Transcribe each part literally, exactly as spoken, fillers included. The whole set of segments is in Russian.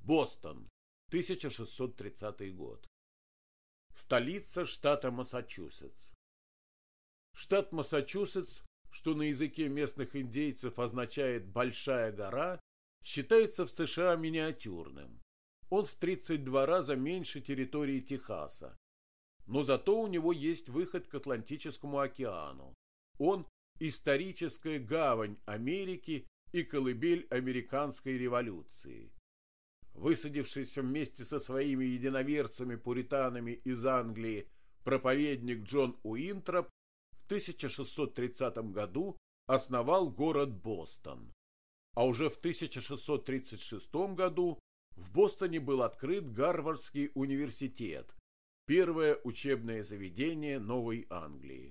Бостон, тысяча шестьсот тридцатый год. Столица штата Массачусетс. Штат Массачусетс, что на языке местных индейцев означает «большая гора», считается в США миниатюрным. Он в тридцать два раза меньше территории Техаса. Но зато у него есть выход к Атлантическому океану. Он – историческая гавань Америки и колыбель американской революции. Высадившийся вместе со своими единоверцами-пуританами из Англии проповедник Джон Уинтроп в тысяча шестьсот тридцатом году основал город Бостон. А уже в тысяча шестьсот тридцать шестом году в Бостоне был открыт Гарвардский университет, первое учебное заведение Новой Англии.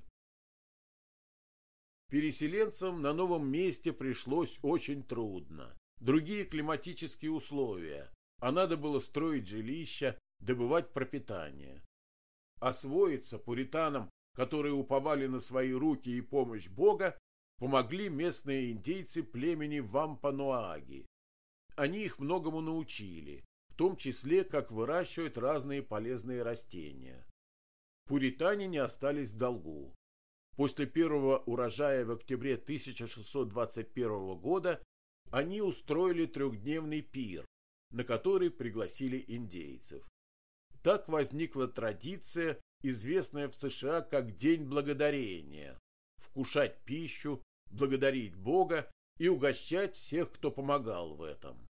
Переселенцам на новом месте пришлось очень трудно. Другие климатические условия, а надо было строить жилища, добывать пропитание. Освоиться пуританам, которые уповали на свои руки и помощь Бога, помогли местные индейцы племени Вампануаги. Они их многому научили, в том числе, как выращивать разные полезные растения. Пуритане не остались в долгу. После первого урожая в октябре тысяча шестьсот двадцать первого года они устроили трехдневный пир, на который пригласили индейцев. Так возникла традиция, известная в США как День Благодарения – вкушать пищу, благодарить Бога и угощать всех, кто помогал в этом.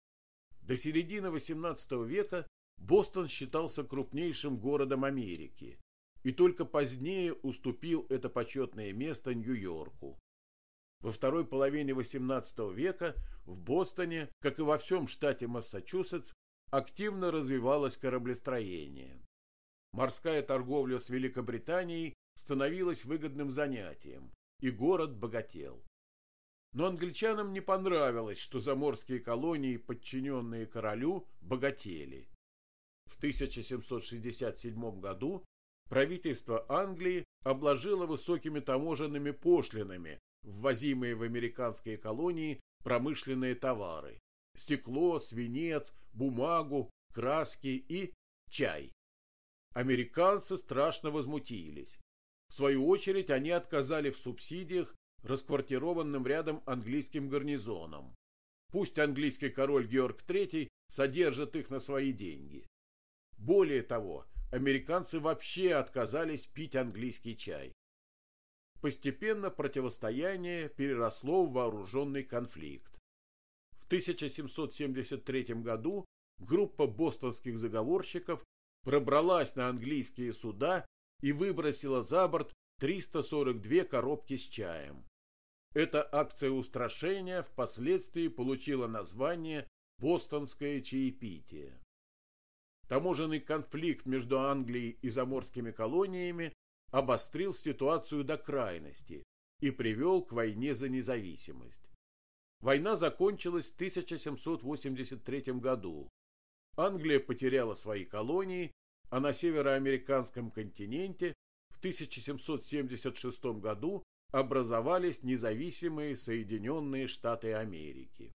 До середины восемнадцатого века Бостон считался крупнейшим городом Америки и только позднее уступил это почетное место Нью-Йорку. Во второй половине восемнадцатого века в Бостоне, как и во всем штате Массачусетс, активно развивалось кораблестроение. Морская торговля с Великобританией становилась выгодным занятием, и город богател. Но англичанам не понравилось, что заморские колонии, подчиненные королю, богатели. В тысяча семьсот шестьдесят седьмом году правительство Англии обложило высокими таможенными пошлинами ввозимые в американские колонии промышленные товары – стекло, свинец, бумагу, краски и чай. Американцы страшно возмутились. В свою очередь они отказали в субсидиях расквартированным рядом английским гарнизонам. Пусть английский король Георг третий содержит их на свои деньги. Более того, американцы вообще отказались пить английский чай. Постепенно противостояние переросло в вооруженный конфликт. В тысяча семьсот семьдесят третьем году группа бостонских заговорщиков пробралась на английские суда и выбросила за борт триста сорок две коробки с чаем. Эта акция устрашения впоследствии получила название «Бостонское чаепитие». Таможенный конфликт между Англией и заморскими колониями обострил ситуацию до крайности и привел к войне за независимость. Война закончилась в тысяча семьсот восемьдесят третьем году. Англия потеряла свои колонии, а на североамериканском континенте в тысяча семьсот семьдесят шестом году образовались независимые Соединенные Штаты Америки.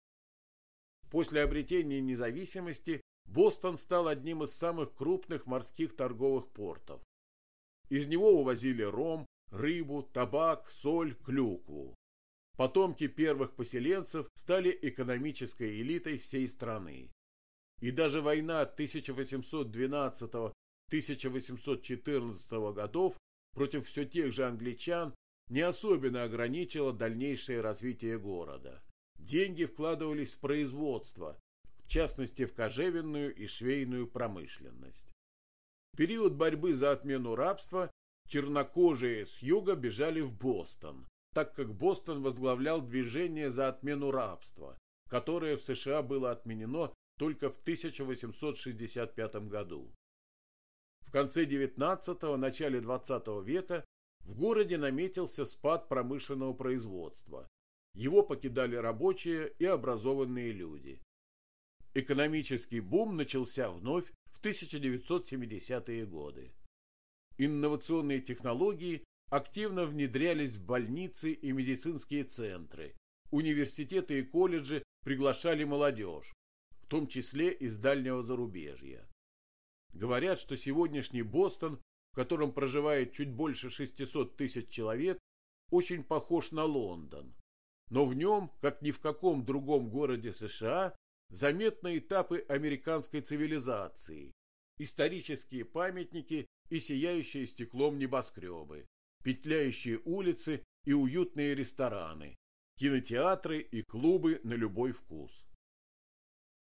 После обретения независимости Бостон стал одним из самых крупных морских торговых портов. Из него увозили ром, рыбу, табак, соль, клюкву. Потомки первых поселенцев стали экономической элитой всей страны. И даже война тысяча восемьсот двенадцатого — тысяча восемьсот четырнадцатого годов против все тех же англичан не особенно ограничила дальнейшее развитие города. Деньги вкладывались в производство, в частности в кожевенную и швейную промышленность. В период борьбы за отмену рабства чернокожие с юга бежали в Бостон, так как Бостон возглавлял движение за отмену рабства, которое в США было отменено только в тысяча восемьсот шестьдесят пятом году. В конце девятнадцатого – начале двадцатого века в городе наметился спад промышленного производства. Его покидали рабочие и образованные люди. Экономический бум начался вновь в тысяча девятьсот семидесятые годы. Инновационные технологии активно внедрялись в больницы и медицинские центры. Университеты и колледжи приглашали молодежь, в том числе из дальнего зарубежья. Говорят, что сегодняшний Бостон, в котором проживает чуть больше шестисот тысяч человек, очень похож на Лондон. Но в нем, как ни в каком другом городе США, заметны этапы американской цивилизации, исторические памятники и сияющие стеклом небоскребы, петляющие улицы и уютные рестораны, кинотеатры и клубы на любой вкус.